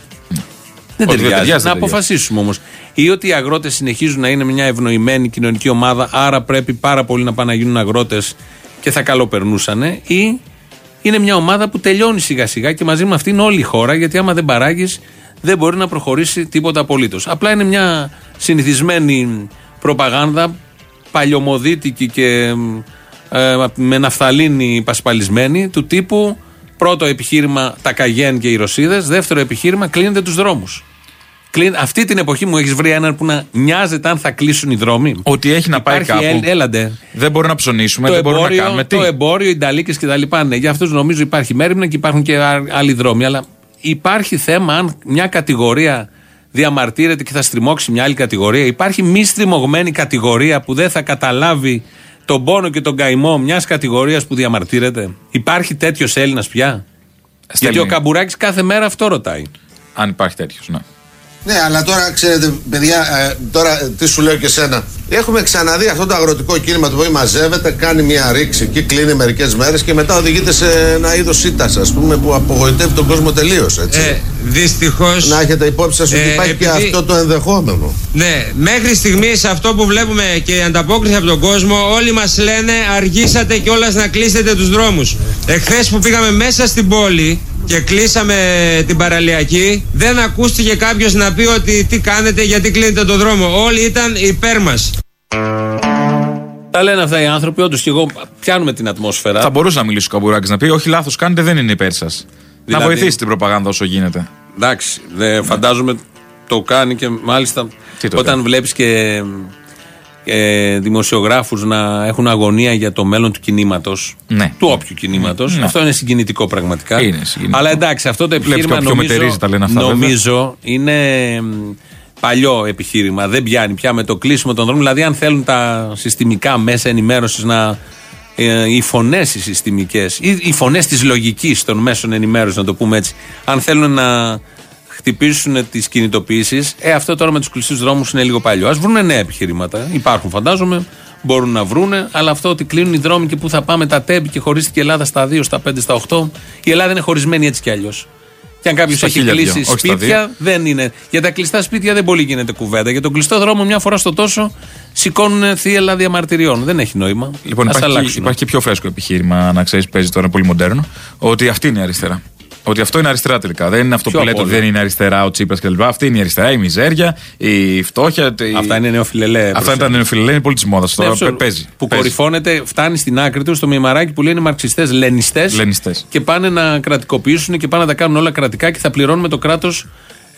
Δεν ταιριάζει. Δεν ταιριάζει. Να αποφασίσουμε όμως. Ή ότι οι αγρότες συνεχίζουν να είναι μια ευνοημένη κοινωνική ομάδα, άρα πρέπει πάρα πολύ να πάνε να γίνουν αγρότες και θα καλοπερνούσανε, ή είναι μια ομάδα που τελειώνει σιγά σιγά και μαζί με αυτήν όλη η χώρα, γιατί άμα δεν παράγεις δεν μπορεί να προχωρήσει τίποτα απολύτως. Απλά είναι μια συνηθισμένη προπαγάνδα, παλιωμοδίτικη και ε, με ναφθαλίνη πασπαλισμένη, του τύπου. Πρώτο επιχείρημα τα Καγέν και οι ρωσίδες. Δεύτερο επιχείρημα κλείνετε τους δρόμους. Κλείν, αυτή την εποχή μου έχεις βρει έναν που να νοιάζεται αν θα κλείσουν οι δρόμοι. Ότι έχει να υπάρχει πάει κάπου. Έλ, έλαντε. Δεν μπορούμε να ψωνίσουμε, το δεν εμπόριο, μπορούμε να κάνουμε. Το τι? εμπόριο, οι νταλίκες κτλ. Ναι, για αυτούς νομίζω υπάρχει μέρημνα και υπάρχουν και άλλοι δρόμοι. Αλλά υπάρχει θέμα αν μια κατηγορία διαμαρτύρεται και θα στριμώξει μια άλλη κατηγορία. Υπάρχει μη στριμωγμένη κατηγορία που δεν θα καταλάβει τον πόνο και τον καημό μιας κατηγορίας που διαμαρτύρεται. Υπάρχει τέτοιος Έλληνας πια? Στέλνει. Γιατί ο Καμπουράκης κάθε μέρα αυτό ρωτάει. Αν υπάρχει τέτοιος, ναι. Ναι, αλλά τώρα ξέρετε, παιδιά, ε, τώρα τι σου λέω και σένα. Έχουμε ξαναδεί αυτό το αγροτικό κίνημα το οποίο μαζεύεται, κάνει μια ρήξη εκεί, κλείνει μερικές μέρες και μετά οδηγείται σε ένα είδος σίτας, ας πούμε, που απογοητεύει τον κόσμο τελείως. Έτσι. Ε, δυστυχώς. Να έχετε υπόψη σας ότι ε, υπάρχει επειδή, και αυτό το ενδεχόμενο. Ναι, μέχρι στιγμής αυτό που βλέπουμε και η ανταπόκριση από τον κόσμο, όλοι μας λένε αργήσατε κιόλας να κλείσετε τους δρόμους. Εχθές που πήγαμε μέσα στην πόλη και κλείσαμε την παραλιακή, δεν ακούστηκε κάποιος να πει ότι τι κάνετε, γιατί κλείνετε τον δρόμο. Όλοι ήταν υπέρ μας. Τα λένε αυτά οι άνθρωποι, όντως και εγώ πιάνουμε την ατμόσφαιρα. Θα μπορούσε να μιλήσει ο Καμπουράκης να πει: όχι, λάθος κάνετε, δεν είναι υπέρ σας. Δηλαδή, να βοηθήσει την προπαγάνδα όσο γίνεται. Εντάξει, δε, φαντάζομαι το κάνει και μάλιστα όταν βλέπεις και ε, δημοσιογράφους να έχουν αγωνία για το μέλλον του κινήματος, ναι. του όποιου κινήματος. Ναι. Αυτό είναι συγκινητικό πραγματικά. Είναι συγκινητικό. Αλλά εντάξει, αυτό το επιχείρημα νομίζω, αυτά, νομίζω είναι παλιό επιχείρημα. Δεν πιάνει πια με το κλείσιμο των δρόμων. Δηλαδή, αν θέλουν τα συστημικά μέσα ενημέρωσης να. Ε, οι φωνές οι συστημικές, οι, οι φωνές της λογικής των μέσων ενημέρωσης, να το πούμε έτσι, αν θέλουν να χτυπήσουν τις κινητοποιήσεις, ε, αυτό τώρα με τους κλειστούς δρόμους είναι λίγο παλιό. Ας βρούνε νέα επιχειρήματα. Υπάρχουν, φαντάζομαι, μπορούν να βρούνε, αλλά αυτό ότι κλείνουν οι δρόμοι και πού θα πάμε τα τέμπη και χωρίστηκε η Ελλάδα στα δύο, στα πέντε, στα οκτώ. Η Ελλάδα είναι χωρισμένη έτσι κι αλλιώς. Και αν κάποιος έχει κλείσει δύο, σπίτια, δεν είναι. Για τα κλειστά σπίτια δεν πολύ γίνεται κουβέντα. Για τον κλειστό δρόμο, μια φορά στο τόσο, σηκώνουν θύελλα διαμαρτυριών. Δεν έχει νόημα. Λοιπόν, υπάρχει, υπάρχει και πιο φρέσκο επιχείρημα, να ξέρεις, παίζει τώρα πολύ μοντέρνο, ότι αυτή είναι η αριστερά. Ότι αυτό είναι αριστερά τελικά. Δεν είναι αυτό πιο που λέτε ότι δεν είναι αριστερά ο Τσίπρας κλπ. Αυτή είναι η αριστερά, η μιζέρια, η φτώχεια. Η... Αυτά είναι νεοφιλελέ. Αυτά είναι νεοφιλελέ, είναι πολύ τη μόδα τώρα. Ναι, παίζει. Που παίζει. Κορυφώνεται, φτάνει στην άκρη του στο μημαράκι που λένε μαρξιστές, λενιστές. Λενιστές. Και πάνε να κρατικοποιήσουν και πάνε να τα κάνουν όλα κρατικά και θα πληρώνουμε το κράτος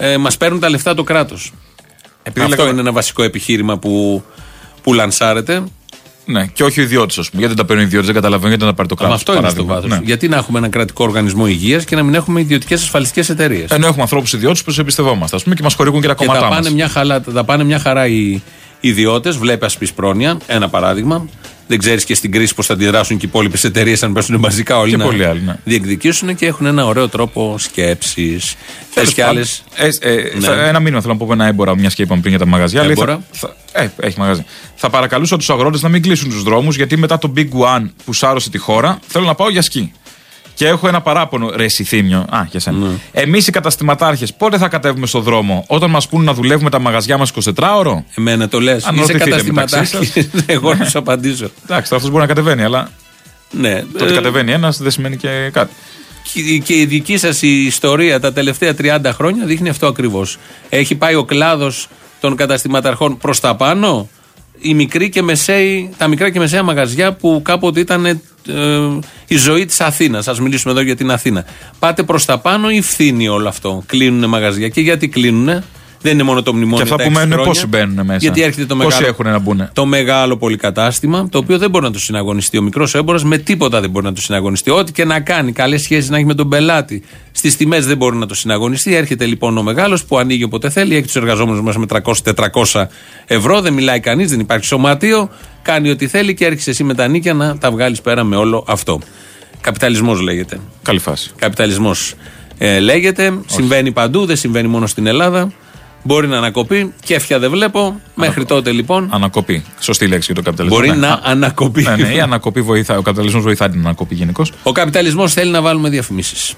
ε, μας παίρνουν τα λεφτά το κράτος. Αυτό λέγαμε... είναι ένα βασικό επιχείρημα που, που λανσάρεται. Ναι, και όχι ο ιδιώτης, α πούμε. Γιατί δεν τα παίρνουν οι ιδιώτες, δεν καταλαβαίνω γιατί να πάρει το κράτος. Αυτό είναι στο βάθος. Ναι. Γιατί να έχουμε ένα κρατικό οργανισμό υγείας και να μην έχουμε ιδιωτικές ασφαλιστικές εταιρείες. Ενώ έχουμε ανθρώπους ιδιώτες που τους εμπιστευόμαστε, ας πούμε, και μας χορηγούν και τα κόμματά μας. Θα πάνε μια χαρά οι ιδιώτες, βλέπει ασπίς πρόνοια, ένα παράδειγμα. Δεν ξέρεις και στην κρίση πώς θα αντιδράσουν και οι υπόλοιπες εταιρείες αν πέσουν μαζικά όλοι και να πολλοί άλλοι, ναι. διεκδικήσουν και έχουν ένα ωραίο τρόπο σκέψης. Θες κι άλλες. Ε, ε, ναι. θα, ένα μήνυμα θέλω να πω με ένα έμπορα, μια και είπαμε πριν για τα μαγαζιά. Έμπορα. Θα, θα, ε, έχει μαγαζί. Θα παρακαλούσα τους αγρότες να μην κλείσουν τους δρόμους, γιατί μετά το Big One που σάρωσε τη χώρα θέλω να πάω για σκι. Και έχω ένα παράπονο, ρε εσύ Θήμιο. Α, για σένα. Ναι. Εμείς οι καταστηματάρχες πότε θα κατέβουμε στο δρόμο, όταν μας πούν να δουλεύουμε τα μαγαζιά μας εικοσιτετράωρο. Εμένα το λες. Αν είσαι καταστηματάρχης. Εγώ να σου απαντήσω. Εντάξει, αυτός μπορεί να κατεβαίνει, αλλά. Ναι. Το ότι κατεβαίνει ένας δεν σημαίνει και κάτι. Και η δική σας η ιστορία τα τελευταία τριάντα χρόνια δείχνει αυτό ακριβώς. Έχει πάει ο κλάδος των καταστηματαρχών προς τα πάνω. Οι μικροί και μεσαίοι, τα μικρά και μεσαία μαγαζιά που κάποτε ήταν ε, η ζωή της Αθήνας. Ας μιλήσουμε εδώ για την Αθήνα. Πάτε προς τα πάνω ή φθήνει όλο αυτό. Κλείνουνε μαγαζιά. Και γιατί κλείνουνε? Δεν είναι μόνο το μνημόνιο. Και αυτά που μένουν, πόσοι μπαίνουν μέσα. Γιατί έρχεται το πόσοι μεγάλο, έχουν να μπουν. Το μεγάλο πολυκατάστημα, το οποίο δεν μπορεί να το συναγωνιστεί. Ο μικρός έμπορας με τίποτα δεν μπορεί να το συναγωνιστεί. Ό,τι και να κάνει, καλές σχέσεις να έχει με τον πελάτη. Στις τιμές δεν μπορεί να το συναγωνιστεί. Έρχεται λοιπόν ο μεγάλος που ανοίγει όποτε θέλει, έχει τους εργαζόμενους μέσα με τριακόσια τετρακόσια ευρώ, δεν μιλάει κανείς, δεν υπάρχει σωματείο, κάνει ό,τι θέλει και έρχεσαι εσύ με τα νίκια να τα βγάλεις πέρα με όλο αυτό. Καπιταλισμός λέγεται. Καλή φάση. Καπιταλισμός ε, λέγεται. Όχι. Συμβαίνει παντού, δεν συμβαίνει μόνο στην Ελλάδα. Μπορεί να ανακοπεί, κέφια δεν βλέπω. Ανακο... Μέχρι τότε λοιπόν. Ανακοπεί. Σωστή λέξη για το καπιταλισμό. Μπορεί ναι. να ανακοπεί. Ναι, ναι, η ανακοπή βοηθά. Ο καπιταλισμός βοηθάει την ανακοπή γενικώς. Ο καπιταλισμός θέλει να βάλουμε διαφημίσεις.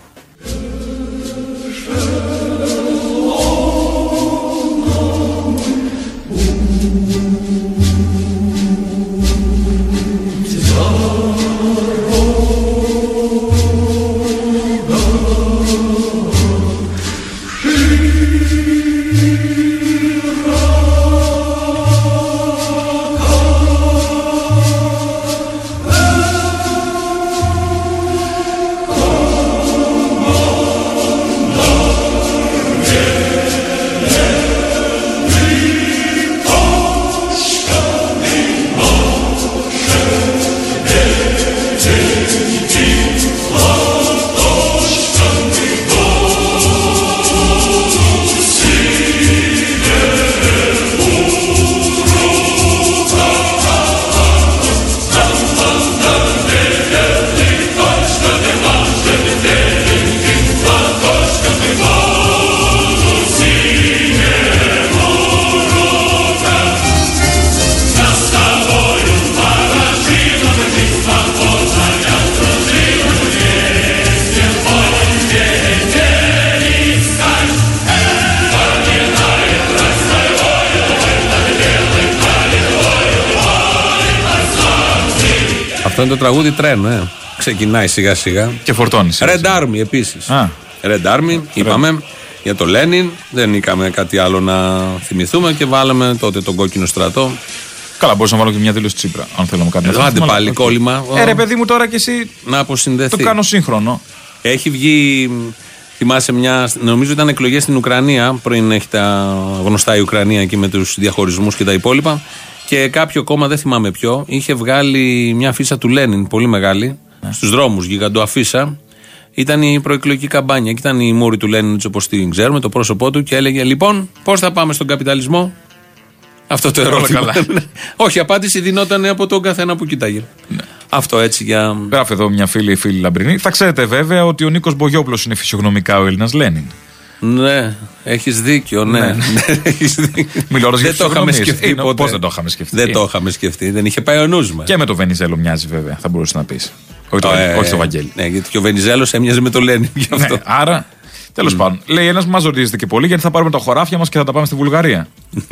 Αυτό είναι το τραγούδι τρένο, ε. Ξεκινάει σιγά σιγά. Και φορτώνει. Red Army επίσης. Α. Red Army, είπαμε για το Λένιν. Δεν είχαμε κάτι άλλο να θυμηθούμε και βάλαμε τότε τον κόκκινο στρατό. Καλά, μπορούσα να βάλω και μια δήλωση Τσίπρα, αν θέλουμε κάτι να κάνουμε. Άντε πάλι κόλλημα. Ε, ρε παιδί μου, τώρα κι εσύ. Να αποσυνδεθεί. Το κάνω σύγχρονο. Έχει βγει. Θυμάσαι μια. Νομίζω ήταν εκλογές στην Ουκρανία. Πριν έχει τα γνωστά η Ουκρανία εκεί με τους διαχωρισμούς και τα υπόλοιπα. Και κάποιο κόμμα, δεν θυμάμαι ποιο, είχε βγάλει μια αφίσα του Λένιν, πολύ μεγάλη, ναι. Στους δρόμους, γιγαντοαφίσα. Ήταν η προεκλογική καμπάνια και ήταν η μούρη του Λένιν, όπως την ξέρουμε, το πρόσωπό του και έλεγε: λοιπόν, πώς θα πάμε στον καπιταλισμό? Αυτό το ερώτημα. Όχι, απάντηση δινόταν από τον καθένα που κοίταγε. Ναι. Αυτό έτσι για. Γράφει εδώ μια φίλη, φίλη λαμπρινή. Θα ξέρετε βέβαια ότι ο Νίκος Μπογιόπουλος είναι φυσιογνωμικά ο Έλληνας Λένιν. Ναι, έχεις δίκιο, ναι. ναι. έχεις δίκιο. Μιλώντας για δεν το είχαμε σκεφτεί είναι, ποτέ. Πώς δεν το είχαμε σκεφτεί. Δεν το είχαμε σκεφτεί, δεν είχε πάει ο νους μας. Και με το Βενιζέλο μοιάζει βέβαια, θα μπορούσε να πεις. Όχι το, ε, όχι το Βαγγέλη. Ναι, γιατί και ο Βενιζέλος έμοιαζε με το Λένιν. Ναι, άρα, τέλος mm. πάντων. Λέει ένας που μας ρωτήσετε και πολύ, γιατί θα πάρουμε τα χωράφια μας και θα τα πάμε στη Βουλγαρία.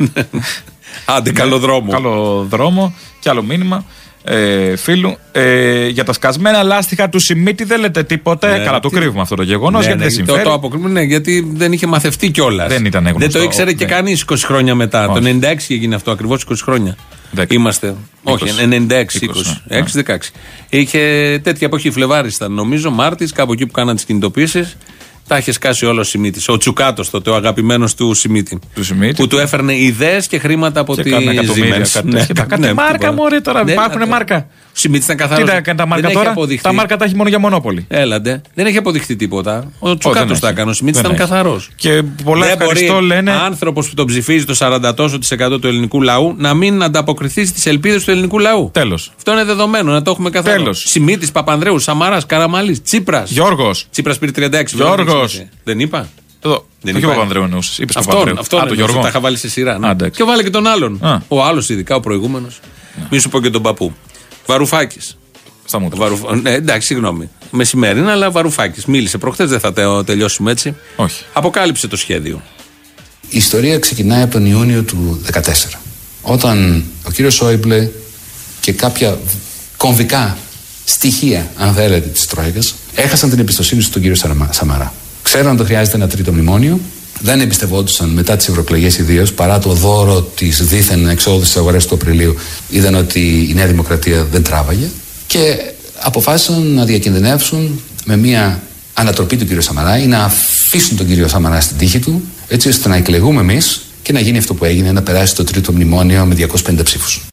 Άντε, καλό δρόμο. Καλό δρόμο και άλλο μήνυμα. Ε, φίλου, ε, για τα σκασμένα λάστιχα του Σιμίτη δεν λέτε τίποτε. Ναι, καλά, το τι... κρύβουμε αυτό το γεγονός, ναι, γιατί ναι, δεν συμφέρει. Το, το αποκρύβουμε, ναι, γιατί δεν είχε μαθευτεί κιόλας. Δεν ήταν γνωστό. Δεν το ήξερε ναι. και κανείς είκοσι χρόνια μετά. Όχι. Το ενενήντα έξι έγινε αυτό, ακριβώς είκοσι χρόνια. δέκα. Είμαστε. είκοσι. Όχι, ενενήντα έξι, είκοσι, είκοσι, ναι. έξι, δεκαέξι. Είχε τέτοια εποχή, Φλεβάρης ήταν, νομίζω, Μάρτης, κάπου εκεί που κάναν τις κινητοποίησεις. Τα είχε σκάσει όλο ο Σιμίτης. Ο Τσουκάτος τότε, ο αγαπημένος του Σιμίτη. Του Σιμίτη. Που του έφερνε ιδέες και χρήματα από τη Siemens. Ναι, κάτι μάρκα, μωρέ τώρα. Υπάρχουν μάρκα. Ο Σιμίτης ήταν καθαρός. Τι τα έκανε τα μάρκα τώρα. Τα μάρκα τα έχει μόνο για μονόπολη. Έλαντε. Δεν έχει αποδειχθεί τίποτα. Ο Τσουκάτος τα έκανε. Ο Σιμίτης ήταν καθαρός. Και πολλά ευχαριστώ λένε. Άνθρωπος που τον ψηφίζει το σαράντα τοις εκατό του ελληνικού λαού να μην ανταποκριθεί στις ελπίδες του ελληνικού λαού. Τέλος. Αυτό είναι δεδομένο, να το έχουμε καθαρό. Τέλος. Σιμίτης, Παπανδρέου, Σαμαράς, Καραμαλής, Τσίπρας. Γιώργος. Τσίπρας πήρε τριάντα έξι. Γιώργος. Δεν είπα. Εδώ. Δεν είπε ο Παπανδρέου εννοούσες. Είπες Παπανδρέου. Αυτό το Γιώργο. Τα είχα βάλει σε σειρά. Ναι. Και βάλε και τον άλλον. Α. Ο άλλος, ειδικά ο προηγούμενος. Yeah. Μη σου πω και τον παππού. Βαρουφάκης. Στα μου Βαρουφ... ναι, εντάξει, συγγνώμη. Μεσημέρι είναι, αλλά Βαρουφάκης. Μίλησε προχθές, δεν θα τελειώσουμε έτσι. Όχι. Αποκάλυψε το σχέδιο. Η ιστορία ξεκινάει από τον Ιούνιο του δύο χιλιάδες δεκατέσσερα. Όταν ο κύριος Σόιμπλε και κάποια κομβικά στοιχεία, αν θέλετε, της Τρόικας έχασαν την εμπιστοσύνη στον κύριο Σαμαρά. Ξέραν ότι χρειάζεται ένα τρίτο μνημόνιο. Δεν εμπιστευόντουσαν μετά τις ευρωεκλογές ιδίως, παρά το δώρο της δίθεν εξόδου στις αγορές του Απριλίου. Είδαν ότι η Νέα Δημοκρατία δεν τράβαγε και αποφάσισαν να διακινδυνεύσουν με μια ανατροπή του κύριου Σαμαρά ή να αφήσουν τον κύριο Σαμαρά στην τύχη του, έτσι ώστε να εκλεγούμε εμείς και να γίνει αυτό που έγινε, να περάσει το τρίτο μνημόνιο με διακόσιους πενήντα ψήφους.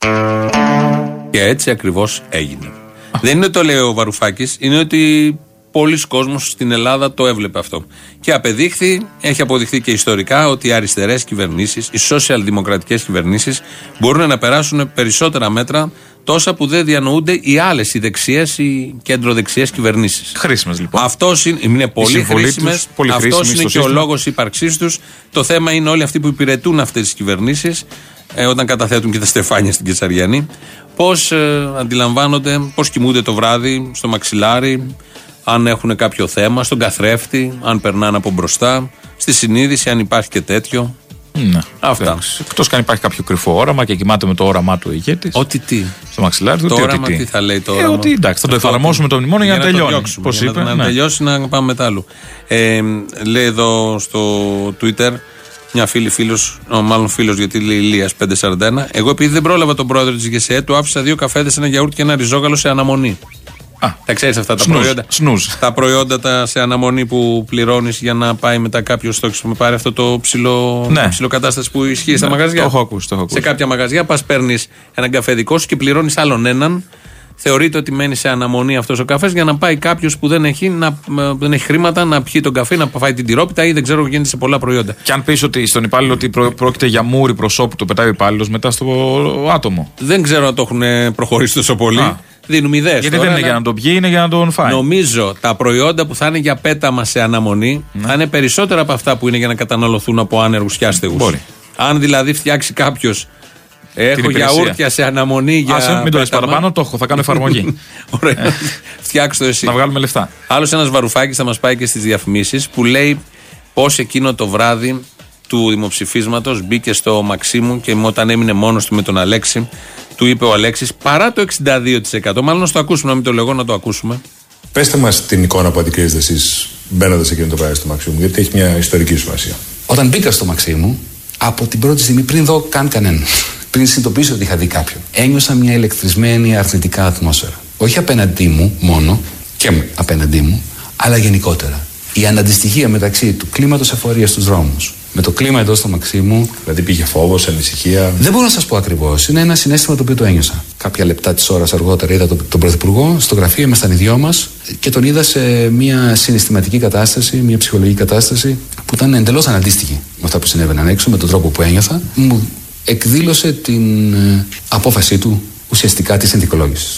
Και έτσι ακριβώς έγινε. Δεν είναι το λέει ο Βαρουφάκης, είναι ότι πολλοί κόσμος στην Ελλάδα το έβλεπε αυτό. Και απεδείχθη, έχει αποδειχθεί και ιστορικά, ότι οι αριστερές κυβερνήσεις, οι σοσιαλδημοκρατικές κυβερνήσεις μπορούν να περάσουν περισσότερα μέτρα, τόσα που δεν διανοούνται οι άλλες, οι δεξιές, οι κεντροδεξιές κυβερνήσεις. Χρήσιμες λοιπόν. Αυτός είναι, είναι πολύ χρήσιμες. Αυτός είναι και σύστημα. Ο λόγος ύπαρξής τους. Το θέμα είναι όλοι αυτοί που υπηρετούν αυτές τις κυβερνήσεις, ε, όταν καταθέτουν και τα στεφάνια στην Κεσαριανή, πώς ε, αντιλαμβάνονται, πώς κοιμούνται το βράδυ στο μαξιλάρι, αν έχουν κάποιο θέμα, στον καθρέφτη, αν περνάνε από μπροστά, στη συνείδηση, αν υπάρχει και τέτοιο. Ναι, αυτά. Εκτός και αν υπάρχει κάποιο κρυφό όραμα και κοιμάται με το όραμά του ο ηγέτης. Ότι τι. Στο μαξιλάρι του, το τι, όραμα, τι, τι θα λέει το ε, όραμα. Ότι εντάξει, θα το εφαρμόσουμε το μνημόνιο για, για να τελειώνει. Πώς είπε. Να, να τελειώσει, να πάμε μετά άλλου. Ε, λέει εδώ στο Twitter μια φίλη, φίλος, μάλλον φίλος, γιατί λέει Ηλίας πεντακόσια σαράντα ένα. Εγώ επειδή δεν πρόλαβα τον πρόεδρο της ΓΕΣΕ, του άφησα δύο καφέδες, ένα γιαούρτι και ένα ριζόγαλο σε αναμονή. Α, τα ξέρεις αυτά τα snooze, προϊόντα. Snooze. Τα προϊόντα τα σε αναμονή που πληρώνεις για να πάει μετά κάποιο στο με πάρει αυτό το ψηλό, ναι. ψηλοκατάσταση που ισχύει ναι, στα μαγαζιά. Το έχω ακούσει, το έχω ακούσει. Σε κάποια μαγαζιά πας, παίρνεις έναν καφέ δικό σου και πληρώνεις άλλον έναν. Θεωρείται ότι μένει σε αναμονή αυτός ο καφές για να πάει κάποιος που δεν έχει, να, δεν έχει χρήματα να πιει τον καφέ, να φάει την τυρόπιτα ή δεν ξέρω, γίνεται σε πολλά προϊόντα. Και αν πεις ότι στον υπάλληλο ότι πρόκειται για μούρι προσώπου, το πετάει ο υπάλληλος μετά στο άτομο. Δεν ξέρω αν το έχουν προχωρήσει τόσο πολύ. Α. Δίνουμε ιδέες. Γιατί τώρα, δεν είναι για να τον πιει, είναι για να τον φάει. Νομίζω τα προϊόντα που θα είναι για πέταμα σε αναμονή ναι. θα είναι περισσότερα από αυτά που είναι για να καταναλωθούν από άνεργους και άστεγους. Μπορεί. Αν δηλαδή φτιάξει κάποιος. Έχω γιαούρτια σε αναμονή για. Άσε, μην το λες παραπάνω, το έχω, θα κάνω εφαρμογή. Ωραία. Φτιάξτε το εσύ. Να βγάλουμε λεφτά. Άλλος ένας Βαρουφάκης θα μας πάει και στις διαφημίσεις που λέει πώς εκείνο το βράδυ του δημοψηφίσματος μπήκε στο Μαξίμου και όταν έμεινε μόνος του με τον Αλέξη, του είπε ο Αλέξης παρά το εξήντα δύο τοις εκατό. Μάλλον να το ακούσουμε, να μην το λέγω, να το ακούσουμε. Πέστε μας την εικόνα που αντικρίζετε εσείς μπαίνοντας εκείνο το βράδυ στο Μαξίμου, γιατί έχει μια ιστορική σημασία. Όταν μπήκα στο Μαξίμου, από την πρώτη στιγμή, πριν δω καν κανέναν, πριν συνειδητοποιήσω ότι είχα δει κάποιον, ένιωσα μια ηλεκτρισμένη αρνητικά ατμόσφαιρα. Όχι απέναντί μου μόνο, και απέναντί μου, αλλά γενικότερα. Η αναντιστοιχία μεταξύ του κλίματος εφορίας στους δρόμους με το κλίμα εδώ στο Μαξίμου. Δηλαδή πήγε φόβος, ανησυχία. Δεν μπορώ να σας πω ακριβώς. Είναι ένα συναίσθημα το οποίο το ένιωσα. Κάποια λεπτά της ώρας αργότερα είδα τον, τον Πρωθυπουργό στο γραφείο, ήμασταν οι δυο μας και τον είδα σε μια συναισθηματική κατάσταση, μια ψυχολογική κατάσταση που ήταν εντελώς αναντίστοιχη με αυτά που συνέβαιναν έξω, με τον τρόπο που ένιωθα. Μου εκδήλωσε την ε, απόφασή του ουσιαστικά της συνθηκολόγησης.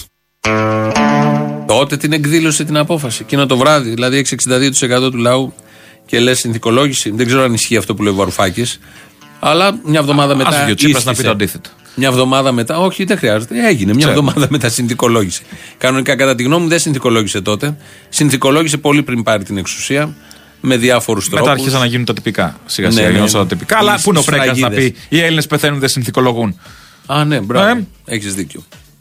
Τότε την εκδήλωσε την απόφαση. Εκείνο το βράδυ, δηλαδή έχει εξήντα δύο τοις εκατό του λαού και λες συνθηκολόγηση. Δεν ξέρω αν ισχύει αυτό που λέει ο Βαρουφάκης. Αλλά μια εβδομάδα Α, μετά. Άσχε ο Τσίπρας να πει το αντίθετο. Μια εβδομάδα μετά. Όχι, δεν χρειάζεται. Έγινε. Μια Ξέρω. εβδομάδα μετά συνθηκολόγησε. Κανονικά, κατά τη γνώμη μου, δεν συνθηκολόγησε τότε. Συνθηκολόγησε πολύ πριν πάρει την εξουσία. Με διάφορους τρόπους. Μετά άρχισαν να γίνουν τα τυπικά. Σιγά σιγά γίνουν τα τυπικά. Αλλά πού είναι ο Πρέκας να πει οι Έλληνες πεθαίνουν, δεν συνθηκολογούν. Α, ναι, μπράβο. Ε? Έχεις δίκιο.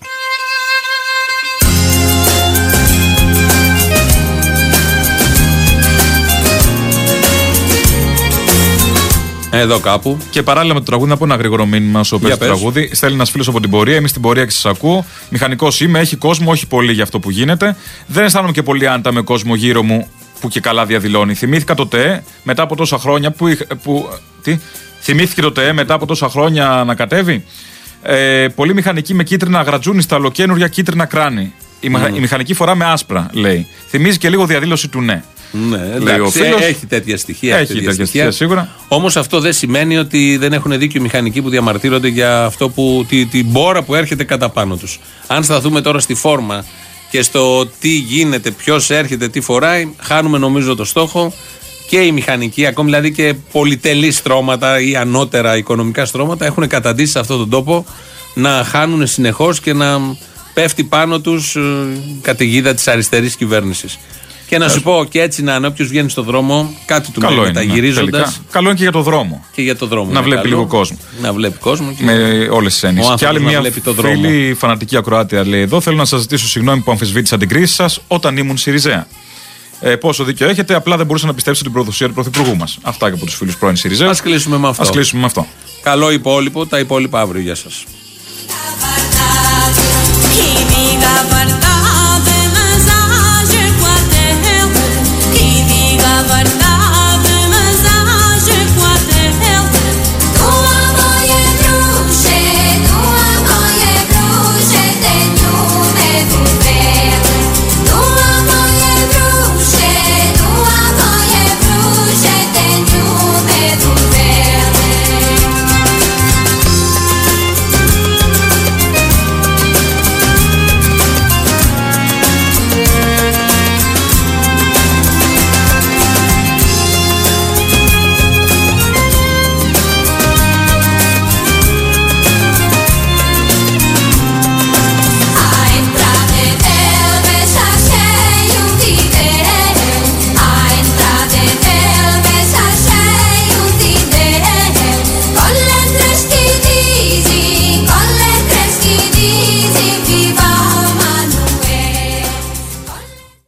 Εδώ κάπου. Και παράλληλα με το τραγούδι, να πω ένα γρήγορο μήνυμα στο παίζει το τραγούδι. Στέλνει ένας φίλος από την πορεία. Είμαι στην πορεία και σας ακούω. Μηχανικός είμαι, έχει κόσμο, όχι πολύ για αυτό που γίνεται. Δεν αισθάνομαι και πολύ άνετα με κόσμο γύρω μου που και καλά διαδηλώνει. Θυμήθηκα το ΤΕ μετά από τόσα χρόνια που. που τι, θυμήθηκε το ΤΕ μετά από τόσα χρόνια να κατέβει. Ε, πολλοί μηχανικοί με κίτρινα γρατζούνι στα ολοκένουργια κίτρινα κράνη. Η, mm. η μηχανική φορά με άσπρα, λέει. Θυμίζει και λίγο διαδήλωση του ναι. Ναι, εντάξει, έχει τέτοια στοιχεία. Έχει τέτοια στοιχεία, στοιχεία σίγουρα. Όμως αυτό δεν σημαίνει ότι δεν έχουν δίκιο οι μηχανικοί που διαμαρτύρονται για αυτό που, τη, την μπόρα που έρχεται κατά πάνω τους. Αν σταθούμε τώρα στη φόρμα και στο τι γίνεται, ποιος έρχεται, τι φοράει, χάνουμε νομίζω το στόχο. Και οι μηχανικοί, ακόμη δηλαδή και πολυτελή στρώματα ή ανώτερα οικονομικά στρώματα, έχουν καταντήσει σε αυτόν τον τόπο να χάνουν συνεχώς και να πέφτει πάνω τους η καταιγίδα της αριστερής κυβέρνησης. Και να σου πω και έτσι να είναι, όποιος βγαίνει στον δρόμο, κάτι του μένει μεταγυρίζοντας. Καλό είναι και για το δρόμο. Και για το δρόμο. Να βλέπει καλό. λίγο κόσμο. Να βλέπει κόσμο. Και με όλες τις έννοιες. Και άλλη μια φίλη φανατική ακροάτρια λέει εδώ: θέλω να σας ζητήσω συγγνώμη που αμφισβήτησα την κρίση σας όταν ήμουν ΣΥΡΙΖΑ. Ε, πόσο δίκιο έχετε, απλά δεν μπορούσα να πιστέψω την προδοσία του Πρωθυπουργού μας. Αυτά και από τους φίλους πρώην ΣΥΡΙΖΑ. Ας κλείσουμε με αυτό. Ας κλείσουμε με αυτό. Καλό υπόλοιπο, τα υπόλοιπα αύριο. Γεια σας.